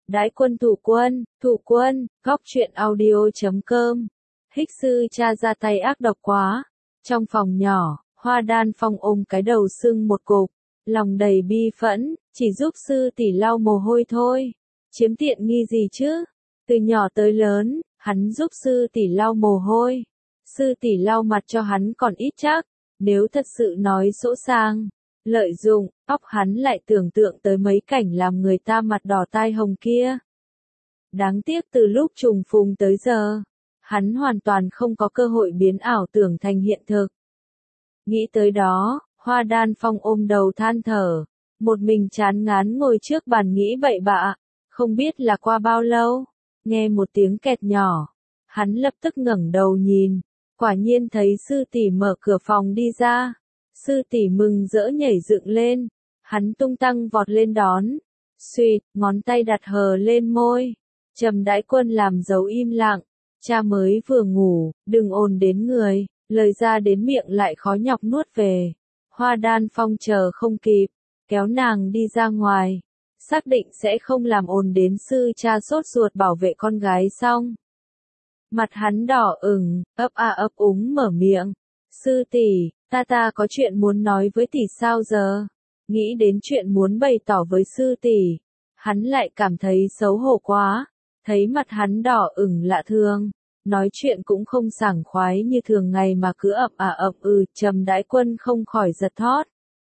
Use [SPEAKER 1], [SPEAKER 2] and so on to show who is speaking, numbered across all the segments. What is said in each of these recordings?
[SPEAKER 1] Đãi quân, thủ quân, góc truyện audio.com. Hích sư cha ra tay ác độc quá. Trong phòng nhỏ, Hoa Đan Phong ôm cái đầu sưng một cục, lòng đầy bi phẫn, chỉ giúp sư tỷ lau mồ hôi thôi. Chiếm tiện nghi gì chứ? Từ nhỏ tới lớn, hắn giúp sư tỷ lau mồ hôi. Sư tỷ lau mặt cho hắn còn ít chắc, nếu thật sự nói sỗ sang, lợi dụng, óc hắn lại tưởng tượng tới mấy cảnh làm người ta mặt đỏ tai hồng kia. Đáng tiếc từ lúc trùng phùng tới giờ, hắn hoàn toàn không có cơ hội biến ảo tưởng thành hiện thực. Nghĩ tới đó, Hoa Đan Phong ôm đầu than thở, một mình chán ngán ngồi trước bàn nghĩ bậy bạ, không biết là qua bao lâu, nghe một tiếng kẹt nhỏ, hắn lập tức ngẩng đầu nhìn, quả nhiên thấy sư tỷ mở cửa phòng đi ra. Sư tỷ mừng rỡ nhảy dựng lên, hắn tung tăng vọt lên đón, suýt, ngón tay đặt hờ lên môi. Trầm Đãi Quân làm dấu im lặng, cha mới vừa ngủ, đừng ồn đến người, lời ra đến miệng lại khó nhọc nuốt về. Hoa Đan Phong chờ không kịp, kéo nàng đi ra ngoài, xác định sẽ không làm ồn đến sư cha sốt ruột bảo vệ con gái xong. Mặt hắn đỏ ửng, ấp úng mở miệng, sư tỷ, ta có chuyện muốn nói với tỷ sao giờ? Nghĩ đến chuyện muốn bày tỏ với sư tỷ, hắn lại cảm thấy xấu hổ quá, thấy mặt hắn đỏ ửng lạ thường, nói chuyện cũng không sảng khoái như thường ngày mà cứ Trầm Đãi Quân không khỏi giật thót.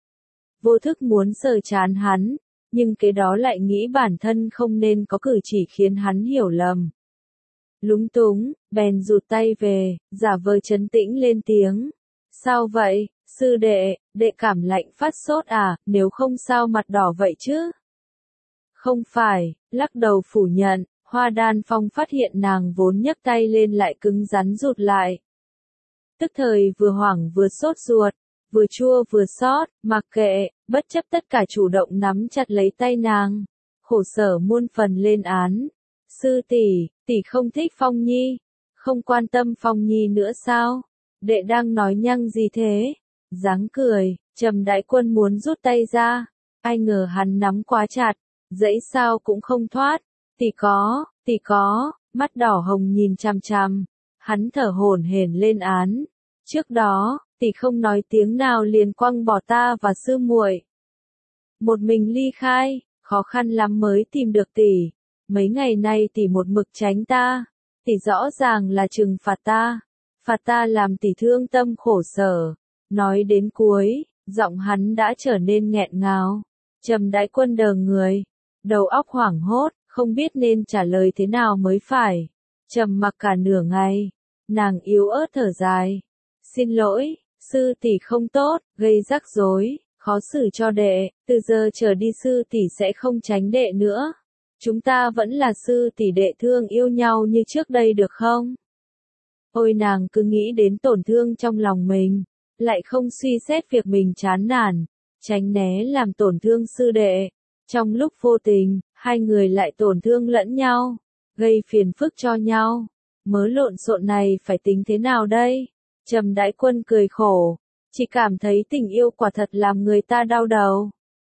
[SPEAKER 1] Vô thức muốn sờ trán hắn, nhưng cái đó lại nghĩ bản thân không nên có cử chỉ khiến hắn hiểu lầm. Lúng túng, bèn rụt tay về, giả vờ trấn tĩnh lên tiếng. Sao vậy, sư đệ cảm lạnh phát sốt à, nếu không sao mặt đỏ vậy chứ? Không phải, lắc đầu phủ nhận, Hoa Đan Phong phát hiện nàng vốn nhấc tay lên lại cứng rắn rụt lại. Tức thời vừa hoảng vừa sốt ruột, vừa chua vừa xót, mặc kệ, bất chấp tất cả chủ động nắm chặt lấy tay nàng, khổ sở muôn phần lên án. Sư tỷ không thích Phong Nhi, không quan tâm Phong Nhi nữa sao? Đệ đang nói nhăng gì thế? Dáng cười, Trầm Đãi Quân muốn rút tay ra, ai ngờ hắn nắm quá chặt, dãy sao cũng không thoát. Tỷ có, mắt đỏ hồng nhìn chằm chằm, hắn thở hổn hển lên án. Trước đó, tỷ không nói tiếng nào liền quăng bỏ ta và sư muội. Một mình ly khai, khó khăn lắm mới tìm được tỷ. Mấy ngày nay tỷ một mực tránh ta, tỷ rõ ràng là trừng phạt ta làm tỷ thương tâm khổ sở. Nói đến cuối, giọng hắn đã trở nên nghẹn ngào. Trầm Đãi Quân đờ người, đầu óc hoảng hốt, không biết nên trả lời thế nào mới phải. Trầm mặc cả nửa ngày, nàng yếu ớt thở dài. Xin lỗi, sư tỷ không tốt, gây rắc rối, khó xử cho đệ, từ giờ trở đi sư tỷ sẽ không tránh đệ nữa. Chúng ta vẫn là sư tỷ đệ thương yêu nhau như trước đây được không? Ôi nàng cứ nghĩ đến tổn thương trong lòng mình, lại không suy xét việc mình chán nản, tránh né làm tổn thương sư đệ. Trong lúc vô tình, hai người lại tổn thương lẫn nhau, gây phiền phức cho nhau. Mớ lộn xộn này phải tính thế nào đây? Trầm Đãi Quân cười khổ, chỉ cảm thấy tình yêu quả thật làm người ta đau đầu.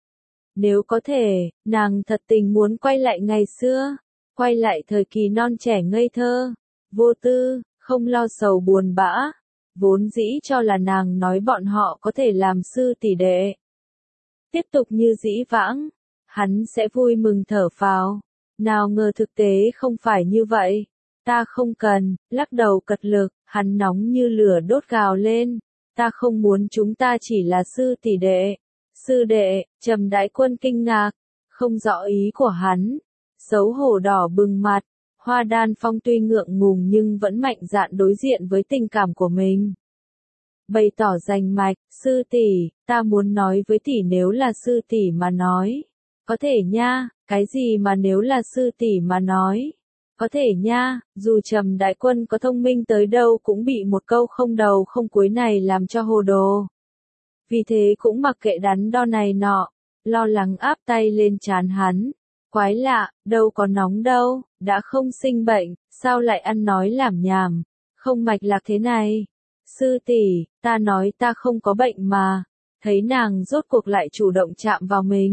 [SPEAKER 1] Nếu có thể, nàng thật tình muốn quay lại ngày xưa, quay lại thời kỳ non trẻ ngây thơ, vô tư, không lo sầu buồn bã, vốn dĩ cho là nàng nói bọn họ có thể làm sư tỷ đệ. Tiếp tục như dĩ vãng, hắn sẽ vui mừng thở phào, nào ngờ thực tế không phải như vậy. Ta không cần, lắc đầu cật lực, hắn nóng như lửa đốt gào lên, ta không muốn chúng ta chỉ là sư tỷ đệ. Sư đệ, Trầm Đãi Quân kinh ngạc, không rõ ý của hắn, xấu hổ đỏ bừng mặt. Hoa Đan Phong tuy ngượng ngùng nhưng vẫn mạnh dạn đối diện với tình cảm của mình. Bày tỏ rành mạch, sư tỷ, ta muốn nói với tỷ nếu là sư tỷ mà nói. Có thể nha, cái gì mà nếu là sư tỷ mà nói. Có thể nha, dù Trầm Đãi Quân có thông minh tới đâu cũng bị một câu không đầu không cuối này làm cho hồ đồ. Vì thế cũng mặc kệ đắn đo này nọ, lo lắng áp tay lên trán hắn. Quái lạ, đâu có nóng đâu, đã không sinh bệnh, sao lại ăn nói lảm nhảm, không mạch lạc thế này. Sư tỷ, ta nói ta không có bệnh mà. Thấy nàng rốt cuộc lại chủ động chạm vào mình,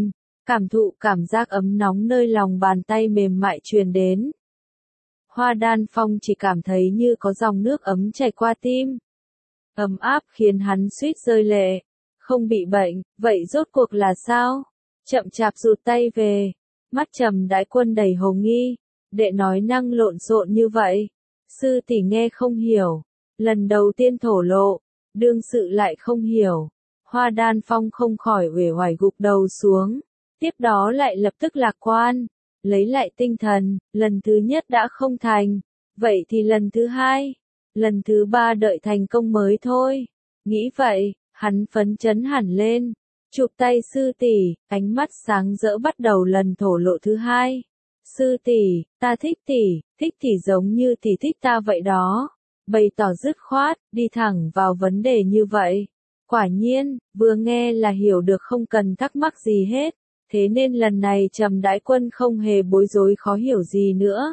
[SPEAKER 1] cảm thụ cảm giác ấm nóng nơi lòng bàn tay mềm mại truyền đến. Hoa Đan Phong chỉ cảm thấy như có dòng nước ấm chảy qua tim. Ấm áp khiến hắn suýt rơi lệ. Không bị bệnh, vậy rốt cuộc là sao? Chậm chạp rụt tay về. Mắt Trầm Đại Quân đầy hồ nghi. Đệ nói năng lộn xộn như vậy. Sư tỷ nghe không hiểu. Lần đầu tiên thổ lộ. Đương sự lại không hiểu. Hoa Đan Phong không khỏi uể oải gục đầu xuống. Tiếp đó lại lập tức lạc quan. Lấy lại tinh thần, lần thứ nhất đã không thành. Vậy thì lần thứ hai, lần thứ ba đợi thành công mới thôi. Nghĩ vậy, hắn phấn chấn hẳn lên. Chụp tay sư tỷ, ánh mắt sáng rỡ bắt đầu lần thổ lộ thứ hai. Sư tỷ, ta thích tỷ giống như tỷ thích ta vậy đó. Bày tỏ dứt khoát, đi thẳng vào vấn đề như vậy. Quả nhiên, vừa nghe là hiểu được không cần thắc mắc gì hết. Thế nên lần này Trầm Đại Quân không hề bối rối khó hiểu gì nữa.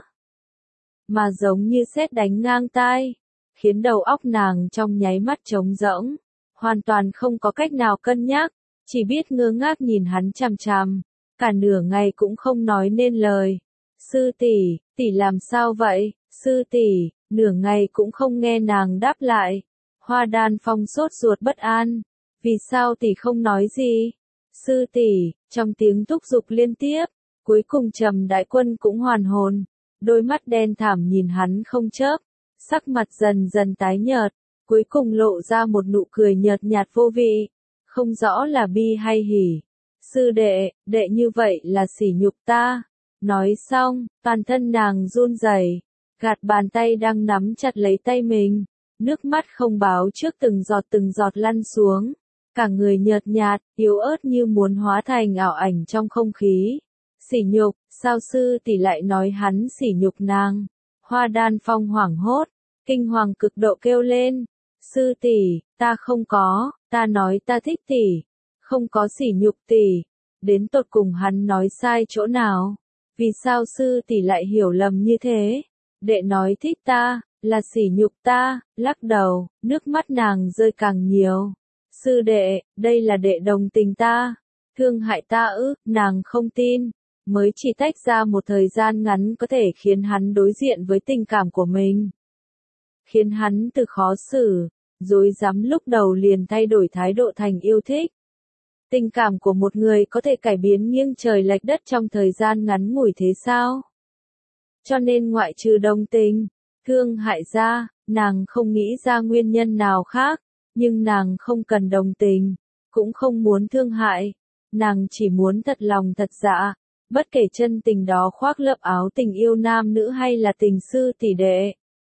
[SPEAKER 1] Mà giống như sét đánh ngang tai, khiến đầu óc nàng trong nháy mắt trống rỗng, hoàn toàn không có cách nào cân nhắc, chỉ biết ngơ ngác nhìn hắn chằm chằm, cả nửa ngày cũng không nói nên lời. Sư tỷ, tỷ làm sao vậy? Sư tỷ, nửa ngày cũng không nghe nàng đáp lại. Hoa Đan Phong sốt ruột bất an, vì sao tỷ không nói gì? Sư tỷ, trong tiếng thúc giục liên tiếp, cuối cùng Trầm Đại Quân cũng hoàn hồn, đôi mắt đen thẳm nhìn hắn không chớp, sắc mặt dần dần tái nhợt, cuối cùng lộ ra một nụ cười nhợt nhạt vô vị, không rõ là bi hay hỉ. Sư đệ, đệ như vậy là sỉ nhục ta. Nói xong, toàn thân nàng run rẩy, gạt bàn tay đang nắm chặt lấy tay mình, nước mắt không báo trước từng giọt lăn xuống. Cả người nhợt nhạt, yếu ớt như muốn hóa thành ảo ảnh trong không khí. Sỉ nhục, sao sư tỷ lại nói hắn sỉ nhục nàng? Hoa Đan Phong hoảng hốt, kinh hoàng cực độ kêu lên. Sư tỷ, ta không có, ta nói ta thích tỷ, không có sỉ nhục tỷ. Đến tột cùng hắn nói sai chỗ nào? Vì sao sư tỷ lại hiểu lầm như thế? Đệ nói thích ta, là sỉ nhục ta, lắc đầu, nước mắt nàng rơi càng nhiều. Sư đệ, đây là đệ đồng tình ta, thương hại ta ư? Nàng không tin, mới chỉ tách ra một thời gian ngắn có thể khiến hắn đối diện với tình cảm của mình. Khiến hắn từ khó xử, rối rắm lúc đầu liền thay đổi thái độ thành yêu thích. Tình cảm của một người có thể cải biến nghiêng trời lệch đất trong thời gian ngắn ngủi thế sao? Cho nên ngoại trừ đồng tình, thương hại ra, nàng không nghĩ ra nguyên nhân nào khác. Nhưng nàng không cần đồng tình, cũng không muốn thương hại, nàng chỉ muốn thật lòng thật dạ, bất kể chân tình đó khoác lớp áo tình yêu nam nữ hay là tình sư tỷ đệ.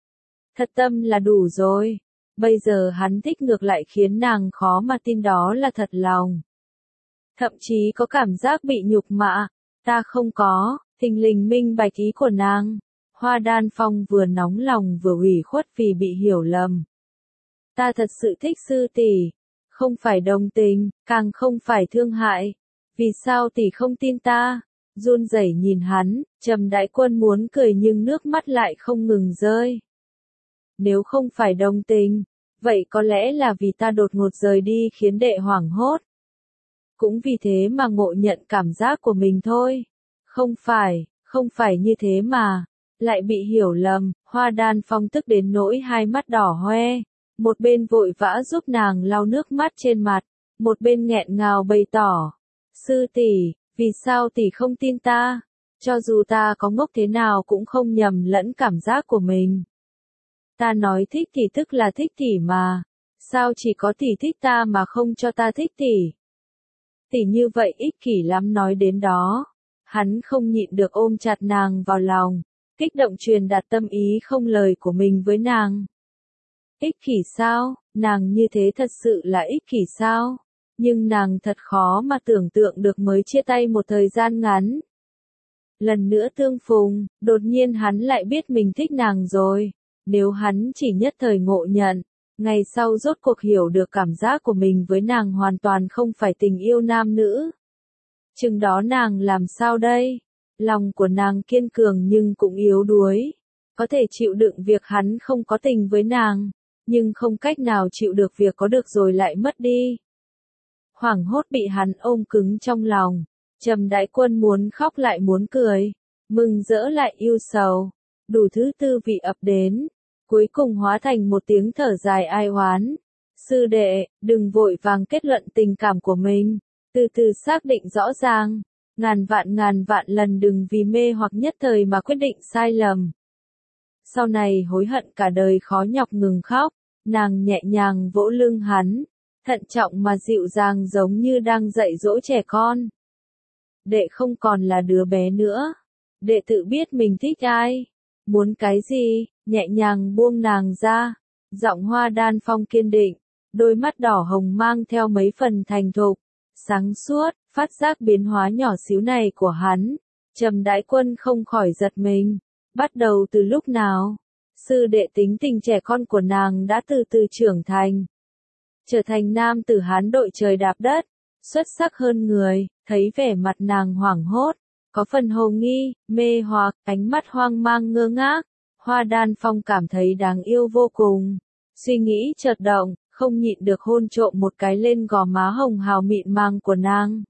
[SPEAKER 1] Thật tâm là đủ rồi, bây giờ hắn thích ngược lại khiến nàng khó mà tin đó là thật lòng. Thậm chí có cảm giác bị nhục mạ, ta không có, thình lình minh bạch ý của nàng. Hoa Đan Phong vừa nóng lòng vừa ủy khuất vì bị hiểu lầm. Ta thật sự thích sư tỷ, không phải đồng tình, càng không phải thương hại. Vì sao tỷ không tin ta? Run rẩy nhìn hắn, Trầm Đại Quân muốn cười nhưng nước mắt lại không ngừng rơi. Nếu không phải đồng tình, vậy có lẽ là vì ta đột ngột rời đi khiến đệ hoảng hốt. Cũng vì thế mà ngộ nhận cảm giác của mình thôi. Không phải như thế mà. Lại bị hiểu lầm, Hoa Đan Phong tức đến nỗi hai mắt đỏ hoe. Một bên vội vã giúp nàng lau nước mắt trên mặt, một bên nghẹn ngào bày tỏ. Sư tỷ, vì sao tỷ không tin ta? Cho dù ta có ngốc thế nào cũng không nhầm lẫn cảm giác của mình. Ta nói thích tỷ tức là thích tỷ mà. Sao chỉ có tỷ thích ta mà không cho ta thích tỷ? Tỷ như vậy ích kỷ lắm. Nói đến đó, hắn không nhịn được ôm chặt nàng vào lòng, kích động truyền đạt tâm ý không lời của mình với nàng. Ích kỷ sao? Nàng như thế thật sự là ích kỷ sao? Nhưng nàng thật khó mà tưởng tượng được mới chia tay một thời gian ngắn. Lần nữa tương phùng, đột nhiên hắn lại biết mình thích nàng rồi. Nếu hắn chỉ nhất thời ngộ nhận, ngày sau rốt cuộc hiểu được cảm giác của mình với nàng hoàn toàn không phải tình yêu nam nữ. Chừng đó nàng làm sao đây? Lòng của nàng kiên cường nhưng cũng yếu đuối. Có thể chịu đựng việc hắn không có tình với nàng, nhưng không cách nào chịu được việc có được rồi lại mất đi. Hoảng hốt bị hắn ôm cứng trong lòng, Trầm Đại Quân muốn khóc lại muốn cười, mừng rỡ lại ưu sầu, đủ thứ tư vị ập đến, cuối cùng hóa thành một tiếng thở dài ai oán. Sư đệ, đừng vội vàng kết luận tình cảm của mình, từ từ xác định rõ ràng, ngàn vạn lần đừng vì mê hoặc nhất thời mà quyết định sai lầm. Sau này hối hận cả đời khó nhọc ngừng khóc, nàng nhẹ nhàng vỗ lưng hắn, thận trọng mà dịu dàng giống như đang dạy dỗ trẻ con. Đệ không còn là đứa bé nữa, đệ tự biết mình thích ai, muốn cái gì, nhẹ nhàng buông nàng ra, giọng Hoa Đan Phong kiên định, đôi mắt đỏ hồng mang theo mấy phần thành thục, sáng suốt, phát giác biến hóa nhỏ xíu này của hắn, Trầm Đại Quân không khỏi giật mình, bắt đầu từ lúc nào? Sư đệ tính tình trẻ con của nàng đã từ từ trưởng thành, trở thành nam tử hán đội trời đạp đất, xuất sắc hơn người, thấy vẻ mặt nàng hoảng hốt, có phần hồ nghi, mê hoặc, ánh mắt hoang mang ngơ ngác, Hoa Đan Phong cảm thấy đáng yêu vô cùng, suy nghĩ chợt động, không nhịn được hôn trộm một cái lên gò má hồng hào mịn màng của nàng.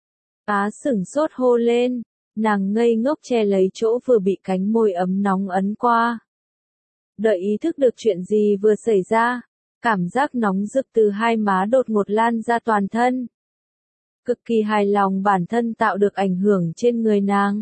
[SPEAKER 1] Á sửng sốt hô lên, nàng ngây ngốc che lấy chỗ vừa bị cánh môi ấm nóng ấn qua. Đợi ý thức được chuyện gì vừa xảy ra, cảm giác nóng rực từ hai má đột ngột lan ra toàn thân. Cực kỳ hài lòng bản thân tạo được ảnh hưởng trên người nàng.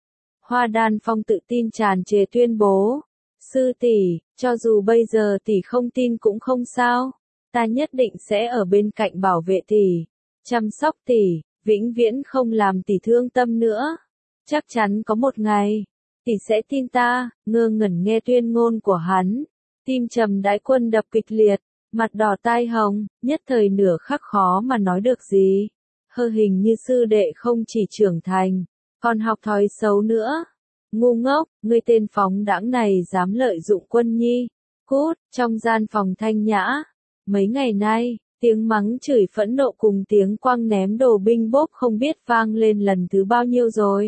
[SPEAKER 1] Hoa Đan Phong tự tin tràn trề tuyên bố, sư tỷ, cho dù bây giờ tỷ không tin cũng không sao, ta nhất định sẽ ở bên cạnh bảo vệ tỷ, chăm sóc tỷ, vĩnh viễn không làm tỷ thương tâm nữa. Chắc chắn có một ngày, tỷ sẽ tin ta. Ngơ ngẩn nghe tuyên ngôn của hắn, tim Trầm Đại Quân đập kịch liệt, mặt đỏ tai hồng, nhất thời nửa khắc khó mà nói được gì. Hình như sư đệ không chỉ trưởng thành, còn học thói xấu nữa. Ngu ngốc, ngươi tên phóng đãng này dám lợi dụng Quân nhi. Cút, trong gian phòng thanh nhã. Mấy ngày nay, tiếng mắng chửi phẫn nộ cùng tiếng quăng ném đồ binh bốp không biết vang lên lần thứ bao nhiêu rồi.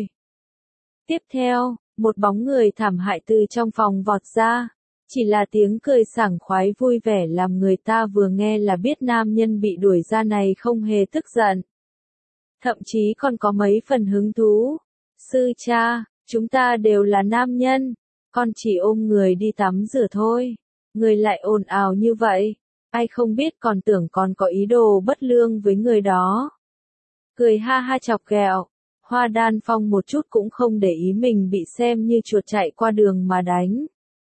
[SPEAKER 1] Tiếp theo, một bóng người thảm hại từ trong phòng vọt ra. Chỉ là tiếng cười sảng khoái vui vẻ làm người ta vừa nghe là biết nam nhân bị đuổi ra này không hề tức giận. Thậm chí còn có mấy phần hứng thú. Sư cha, chúng ta đều là nam nhân, con chỉ ôm người đi tắm rửa thôi. Người lại ồn ào như vậy, ai không biết còn tưởng còn có ý đồ bất lương với người đó. Cười ha ha chọc ghẹo, Hoa Đan Phong một chút cũng không để ý mình bị xem như chuột chạy qua đường mà đánh.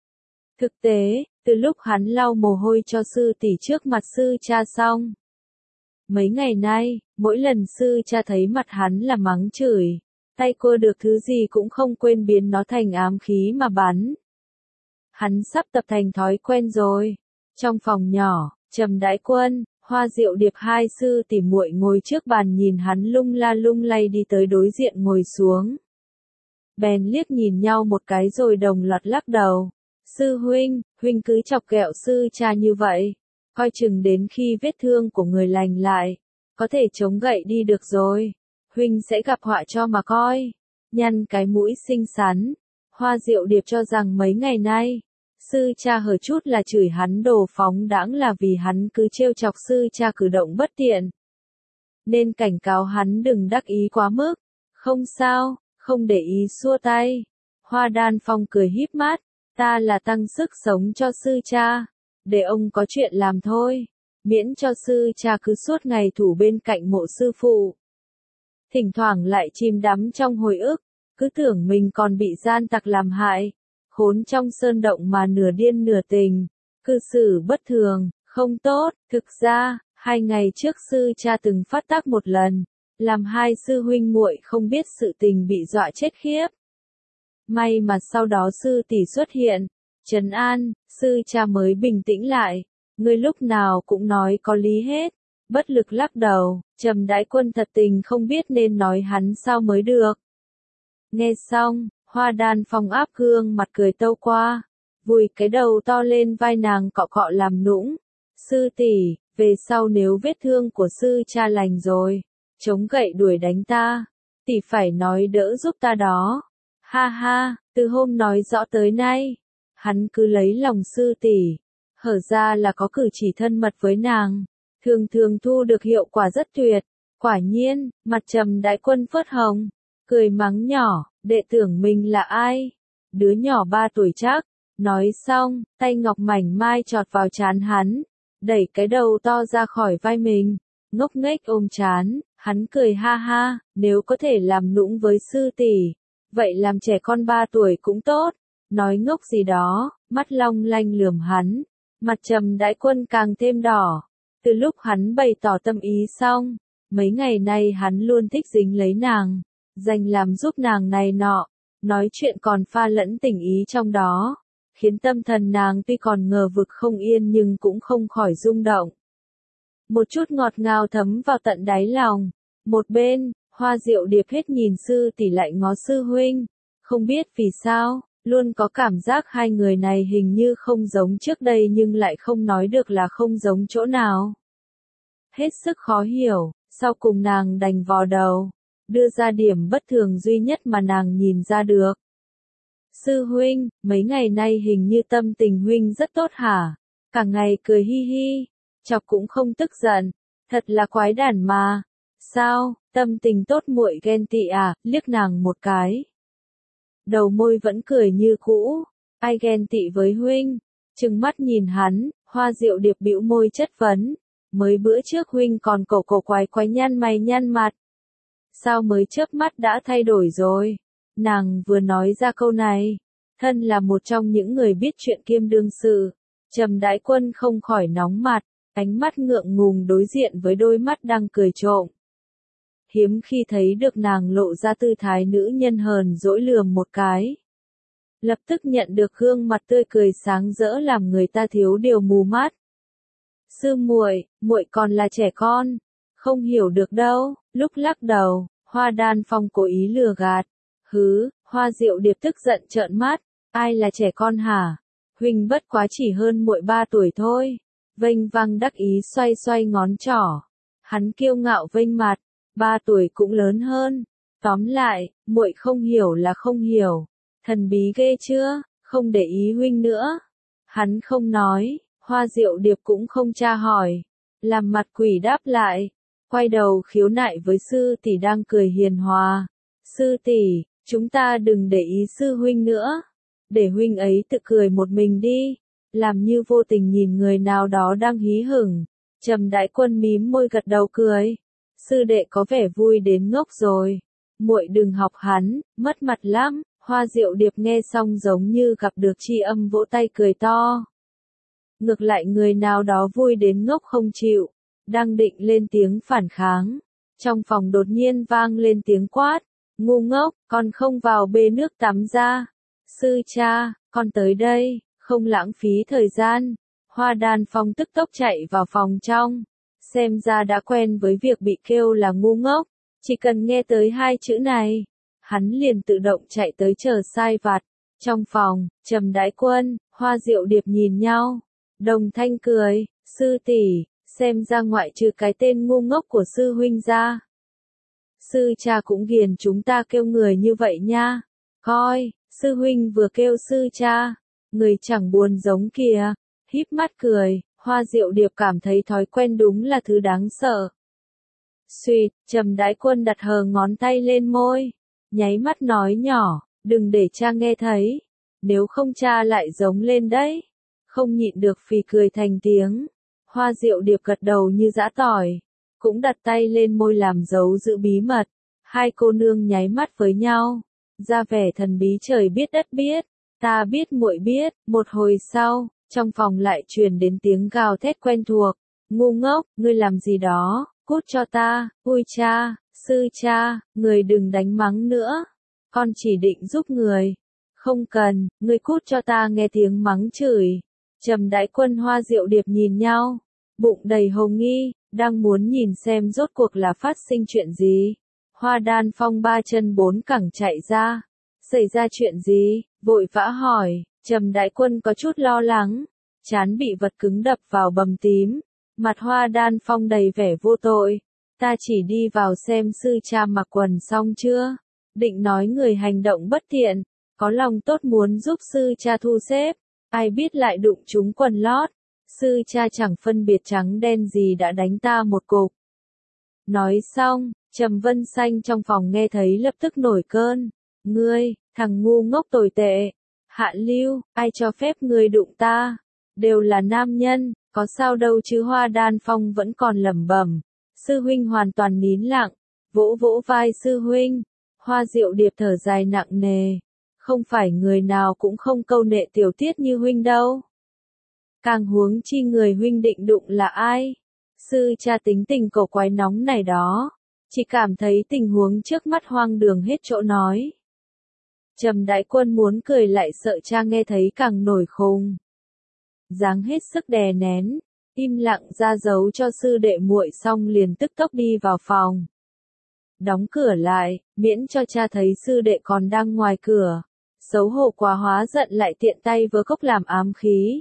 [SPEAKER 1] Thực tế, từ lúc hắn lau mồ hôi cho sư tỷ trước mặt sư cha xong. Mấy ngày nay, mỗi lần sư cha thấy mặt hắn là mắng chửi, tay cô được thứ gì cũng không quên biến nó thành ám khí mà bắn. Hắn sắp tập thành thói quen rồi. Trong phòng nhỏ, Trầm Đại Quân, Hoa Diệu Điệp hai sư tỷ muội ngồi trước bàn nhìn hắn lung la lung lay đi tới đối diện ngồi xuống. Bèn liếc nhìn nhau một cái rồi đồng loạt lắc đầu. Sư huynh cứ chọc ghẹo sư cha như vậy, coi chừng đến khi vết thương của người lành lại, có thể chống gậy đi được rồi, huynh sẽ gặp họa cho mà coi. Nhăn cái mũi xinh xắn, Hoa Diệu Điệp cho rằng mấy ngày nay, sư cha hở chút là chửi hắn đồ phóng đãng là vì hắn cứ trêu chọc sư cha cử động bất tiện. Nên cảnh cáo hắn đừng đắc ý quá mức. Không sao, không để ý xua tay. Hoa Đan Phong cười híp mắt, ta là tăng sức sống cho sư cha, để ông có chuyện làm thôi, miễn cho sư cha cứ suốt ngày thủ bên cạnh mộ sư phụ. Thỉnh thoảng lại chìm đắm trong hồi ức, cứ tưởng mình còn bị gian tặc làm hại, khốn trong sơn động mà nửa điên nửa tình, cư xử bất thường, không tốt. Thực ra, 2 ngày trước sư cha từng phát tác một lần, làm hai sư huynh muội không biết sự tình bị dọa chết khiếp. May mà sau đó sư tỷ xuất hiện, trấn an, sư cha mới bình tĩnh lại, ngươi lúc nào cũng nói có lý hết. Bất lực lắc đầu, Trầm Đại Quân thật tình không biết nên nói hắn sao mới được. Nghe xong, Hoa Đan Phong áp gương mặt cười tâu qua, vùi cái đầu to lên vai nàng cọ cọ làm nũng. Sư tỷ, về sau nếu vết thương của sư cha lành rồi, chống gậy đuổi đánh ta, tỷ phải nói đỡ giúp ta đó. Ha ha, từ hôm nói rõ tới nay, hắn cứ lấy lòng sư tỷ, hở ra là có cử chỉ thân mật với nàng, thường thường thu được hiệu quả rất tuyệt. Quả nhiên, mặt Trầm Đại Quân phớt hồng, cười mắng nhỏ, đệ tưởng mình là ai? Đứa nhỏ 3 tuổi chắc. Nói xong, tay ngọc mảnh mai chọt vào trán hắn, đẩy cái đầu to ra khỏi vai mình, ngốc nghếch ôm trán, hắn cười ha ha, nếu có thể làm nũng với sư tỷ, vậy làm trẻ con 3 tuổi cũng tốt, nói ngốc gì đó, mắt long lanh lườm hắn, mặt Trầm Đại Quân càng thêm đỏ, từ lúc hắn bày tỏ tâm ý xong, mấy ngày nay hắn luôn thích dính lấy nàng, dành làm giúp nàng này nọ, nói chuyện còn pha lẫn tình ý trong đó, khiến tâm thần nàng tuy còn ngờ vực không yên nhưng cũng không khỏi rung động. Một chút ngọt ngào thấm vào tận đáy lòng. Một bên, Hoa Diệu Điệp hết nhìn sư tỷ lại ngó sư huynh, không biết vì sao, luôn có cảm giác hai người này hình như không giống trước đây nhưng lại không nói được là không giống chỗ nào. Hết sức khó hiểu, sau cùng nàng đành vò đầu, đưa ra điểm bất thường duy nhất mà nàng nhìn ra được. Sư huynh, mấy ngày nay hình như tâm tình huynh rất tốt hả? Cả ngày cười hi hi, chọc cũng không tức giận, thật là quái đản mà. Sao, tâm tình tốt muội ghen tị à, liếc nàng một cái. Đầu môi vẫn cười như cũ, ai ghen tị với huynh? Trừng mắt nhìn hắn, Hoa Diệu Điệp bĩu môi chất vấn, mới bữa trước huynh còn cổ cổ quái quái nhăn mày nhăn mặt. Sao mới chớp mắt đã thay đổi rồi? Nàng vừa nói ra câu này, thân là một trong những người biết chuyện kiêm đương sự, Trầm Đại Quân không khỏi nóng mặt, ánh mắt ngượng ngùng đối diện với đôi mắt đang cười trộm. Hiếm khi thấy được nàng lộ ra tư thái nữ nhân hờn dỗi lườm một cái. Lập tức nhận được gương mặt tươi cười sáng rỡ làm người ta thiếu điều mù mắt. Sư muội, muội còn là trẻ con, không hiểu được đâu, lúc lắc đầu, Hoa Đan Phong cố ý lừa gạt. Hứ, Hoa Diệu Điệp tức giận trợn mắt, ai là trẻ con hả? Huynh bất quá chỉ hơn muội 3 tuổi thôi. Vênh vang đắc ý xoay xoay ngón trỏ. Hắn kiêu ngạo vênh mặt, 3 tuổi cũng lớn hơn. Tóm lại, muội không hiểu là không hiểu. Thần bí ghê chưa, không để ý huynh nữa. Hắn không nói, Hoa Diệu Điệp cũng không tra hỏi. Làm mặt quỷ đáp lại, quay đầu khiếu nại với sư tỷ đang cười hiền hòa. Sư tỷ, chúng ta đừng để ý sư huynh nữa. Để huynh ấy tự cười một mình đi. Làm như vô tình nhìn người nào đó đang hí hửng. Trầm Đại Quân mím môi gật đầu cười. Sư đệ có vẻ vui đến ngốc rồi. Muội đừng học hắn, mất mặt lắm. Hoa Diệu Điệp nghe xong giống như gặp được tri âm vỗ tay cười to. Ngược lại người nào đó vui đến ngốc không chịu. Đang định lên tiếng phản kháng. Trong phòng đột nhiên vang lên tiếng quát. Ngu ngốc, con không vào bê nước tắm ra. Sư cha, con tới đây, không lãng phí thời gian. Hoa Đan Phong tức tốc chạy vào phòng trong. Xem ra đã quen với việc bị kêu là ngu ngốc. Chỉ cần nghe tới hai chữ này, hắn liền tự động chạy tới chờ sai vặt. Trong phòng, Trầm Đại Quân, Hoa Diệu Điệp nhìn nhau. Đồng thanh cười, sư tỷ, xem ra ngoại trừ cái tên ngu ngốc của sư huynh ra. Sư cha cũng ghiền chúng ta kêu người như vậy nha. Coi, sư huynh vừa kêu sư cha, người chẳng buồn giống kìa. Híp mắt cười, Hoa Diệu Điệp cảm thấy thói quen đúng là thứ đáng sợ. Xuyệt, Trầm Đại Quân đặt hờ ngón tay lên môi, nháy mắt nói nhỏ, đừng để cha nghe thấy, nếu không cha lại giống lên đấy. Không nhịn được phì cười thành tiếng. Hoa Diệu Điệp gật đầu như giã tỏi, cũng đặt tay lên môi làm dấu giữ bí mật. Hai cô nương nháy mắt với nhau, ra vẻ thần bí trời biết đất biết, ta biết muội biết. Một hồi sau, trong phòng lại truyền đến tiếng gào thét quen thuộc. Ngu ngốc, ngươi làm gì đó, cút cho ta. Ui cha, sư cha, người đừng đánh mắng nữa, con chỉ định giúp người. Không cần, ngươi cút cho ta. Nghe tiếng mắng chửi, Trầm Đại Quân Hoa Diệu Điệp nhìn nhau, bụng đầy hồ nghi, đang muốn nhìn xem rốt cuộc là phát sinh chuyện gì. Hoa Đan Phong 3 chân 4 cẳng chạy ra. Xảy ra chuyện gì? Vội vã hỏi. Trầm Đại Quân có chút lo lắng, trán bị vật cứng đập vào bầm tím. Mặt Hoa Đan Phong đầy vẻ vô tội. Ta chỉ đi vào xem sư cha mặc quần xong chưa. Định nói người hành động bất thiện, có lòng tốt muốn giúp sư cha thu xếp. Ai biết lại đụng trúng quần lót. Sư cha chẳng phân biệt trắng đen gì đã đánh ta một cục. Nói xong, Trầm Vân Xanh trong phòng nghe thấy lập tức nổi cơn. Ngươi, thằng ngu ngốc tồi tệ. Hạ lưu, ai cho phép ngươi đụng ta? Đều là nam nhân, có sao đâu chứ. Hoa Đan Phong vẫn còn lẩm bẩm. Sư huynh hoàn toàn nín lặng, vỗ vỗ vai sư huynh. Hoa Diệu Điệp thở dài nặng nề. Không phải người nào cũng không câu nệ tiểu tiết như huynh đâu. Càng huống chi người huynh định đụng là ai? Sư cha tính tình cổ quái nóng này đó. Chỉ cảm thấy tình huống trước mắt hoang đường hết chỗ nói. Trầm Đại Quân muốn cười lại sợ cha nghe thấy càng nổi khùng. Dáng hết sức đè nén, im lặng ra dấu cho sư đệ muội xong liền tức tốc đi vào phòng. Đóng cửa lại, miễn cho cha thấy sư đệ còn đang ngoài cửa. Xấu hổ quá hóa giận lại tiện tay vớ cốc làm ám khí.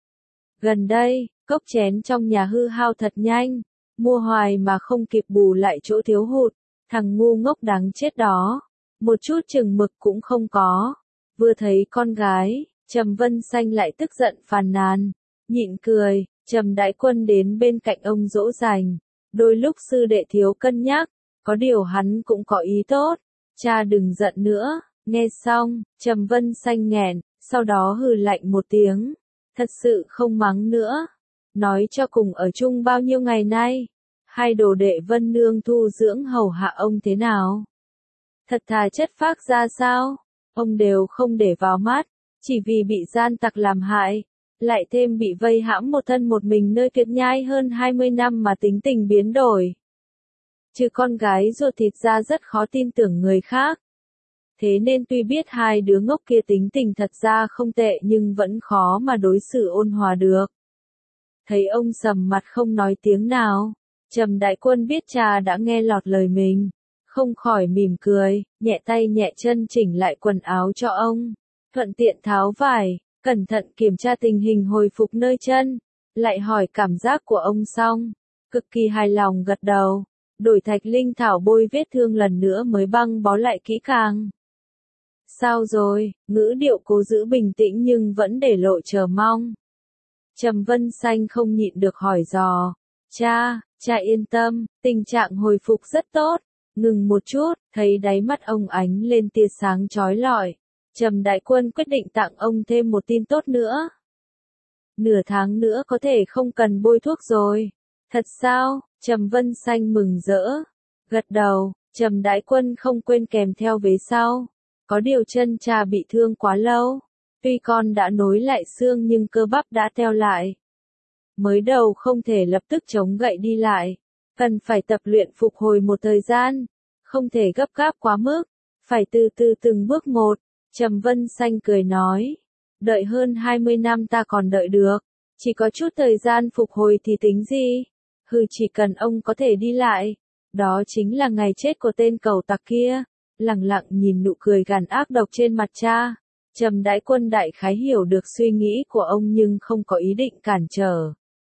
[SPEAKER 1] Gần đây, cốc chén trong nhà hư hao thật nhanh, mua hoài mà không kịp bù lại chỗ thiếu hụt, thằng ngu ngốc đáng chết đó, một chút chừng mực cũng không có. Vừa thấy con gái, Trầm Vân Xanh lại tức giận phàn nàn, nhịn cười, Trầm Đại Quân đến bên cạnh ông dỗ dành, đôi lúc sư đệ thiếu cân nhắc, có điều hắn cũng có ý tốt, cha đừng giận nữa. Nghe xong, Trầm Vân Xanh nghẹn, sau đó hừ lạnh một tiếng, thật sự không mắng nữa. Nói cho cùng ở chung bao nhiêu ngày nay, hai đồ đệ Vân Nương thu dưỡng hầu hạ ông thế nào? Thật thà chất phác ra sao? Ông đều không để vào mắt, chỉ vì bị gian tặc làm hại, lại thêm bị vây hãm một thân một mình nơi tuyệt nhai hơn 20 năm mà tính tình biến đổi. Chứ con gái ruột thịt ra rất khó tin tưởng người khác. Thế nên tuy biết hai đứa ngốc kia tính tình thật ra không tệ nhưng vẫn khó mà đối xử ôn hòa được. Thấy ông sầm mặt không nói tiếng nào, Trầm Đại Quân biết cha đã nghe lọt lời mình, không khỏi mỉm cười, nhẹ tay nhẹ chân chỉnh lại quần áo cho ông, thuận tiện tháo vải, cẩn thận kiểm tra tình hình hồi phục nơi chân, lại hỏi cảm giác của ông xong, cực kỳ hài lòng gật đầu, đổi thạch linh thảo bôi vết thương lần nữa mới băng bó lại kỹ càng. Sao rồi? Ngữ điệu cố giữ bình tĩnh nhưng vẫn để lộ chờ mong. Trầm Vân Xanh không nhịn được hỏi dò. Cha yên tâm, tình trạng hồi phục rất tốt. Ngừng một chút, thấy đáy mắt ông ánh lên tia sáng chói lọi. Trầm Đại Quân quyết định tặng ông thêm một tin tốt nữa. Nửa tháng nữa có thể không cần bôi thuốc rồi. Thật sao? Trầm Vân Xanh mừng rỡ. Gật đầu, Trầm Đại Quân không quên kèm theo vế sau. Có điều chân cha bị thương quá lâu. Tuy con đã nối lại xương nhưng cơ bắp đã teo lại. Mới đầu không thể lập tức chống gậy đi lại. Cần phải tập luyện phục hồi một thời gian. Không thể gấp gáp quá mức. Phải từ từ từng bước một. Trầm Vân Xanh cười nói. Đợi hơn 20 năm ta còn đợi được. Chỉ có chút thời gian phục hồi thì tính gì? Chỉ cần ông có thể đi lại. Đó chính là ngày chết của tên cẩu tặc kia. Lẳng lặng nhìn nụ cười gằn ác độc trên mặt cha. Trầm Đại Quân đại khái hiểu được suy nghĩ của ông nhưng không có ý định cản trở.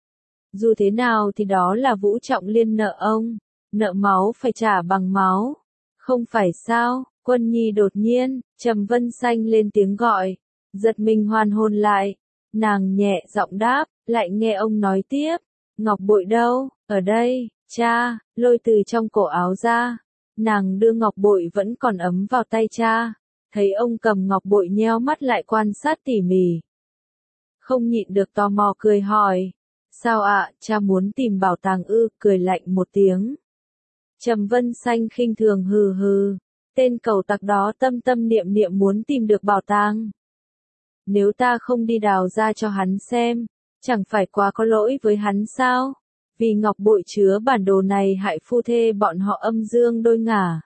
[SPEAKER 1] Dù thế nào thì đó là Vũ Trọng Liên nợ ông. Nợ máu phải trả bằng máu. Không phải sao? Quân Nhi đột nhiên, Trầm Vân Xanh lên tiếng gọi. Giật mình hoàn hồn lại. Nàng nhẹ giọng đáp, lại nghe ông nói tiếp. Ngọc bội đâu? Ở đây, cha. Lôi từ trong cổ áo ra. Nàng đưa ngọc bội vẫn còn ấm vào tay cha. Thấy ông cầm ngọc bội nheo mắt lại quan sát tỉ mỉ. Không nhịn được tò mò cười hỏi. Sao ạ, cha muốn tìm bảo tàng ư? Cười lạnh một tiếng. Trầm Vân Xanh khinh thường hừ hừ. Tên cẩu tặc đó tâm tâm niệm niệm muốn tìm được bảo tàng. Nếu ta không đi đào ra cho hắn xem, chẳng phải quá có lỗi với hắn sao? Vì ngọc bội chứa bản đồ này hại phu thê bọn họ âm dương đôi ngả.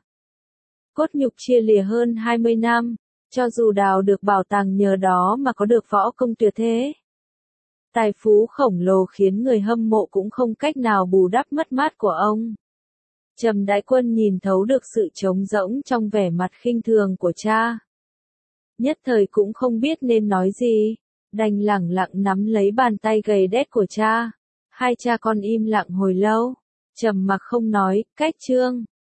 [SPEAKER 1] Cốt nhục chia lìa hơn 20 năm, cho dù đào được bảo tàng nhờ đó mà có được võ công tuyệt thế. Tài phú khổng lồ khiến người hâm mộ cũng không cách nào bù đắp mất mát của ông. Trầm Đại Quân nhìn thấu được sự trống rỗng trong vẻ mặt khinh thường của cha. Nhất thời cũng không biết nên nói gì, đành lẳng lặng nắm lấy bàn tay gầy đét của cha. Hai cha con im lặng hồi lâu, trầm mặc không nói, cách chương.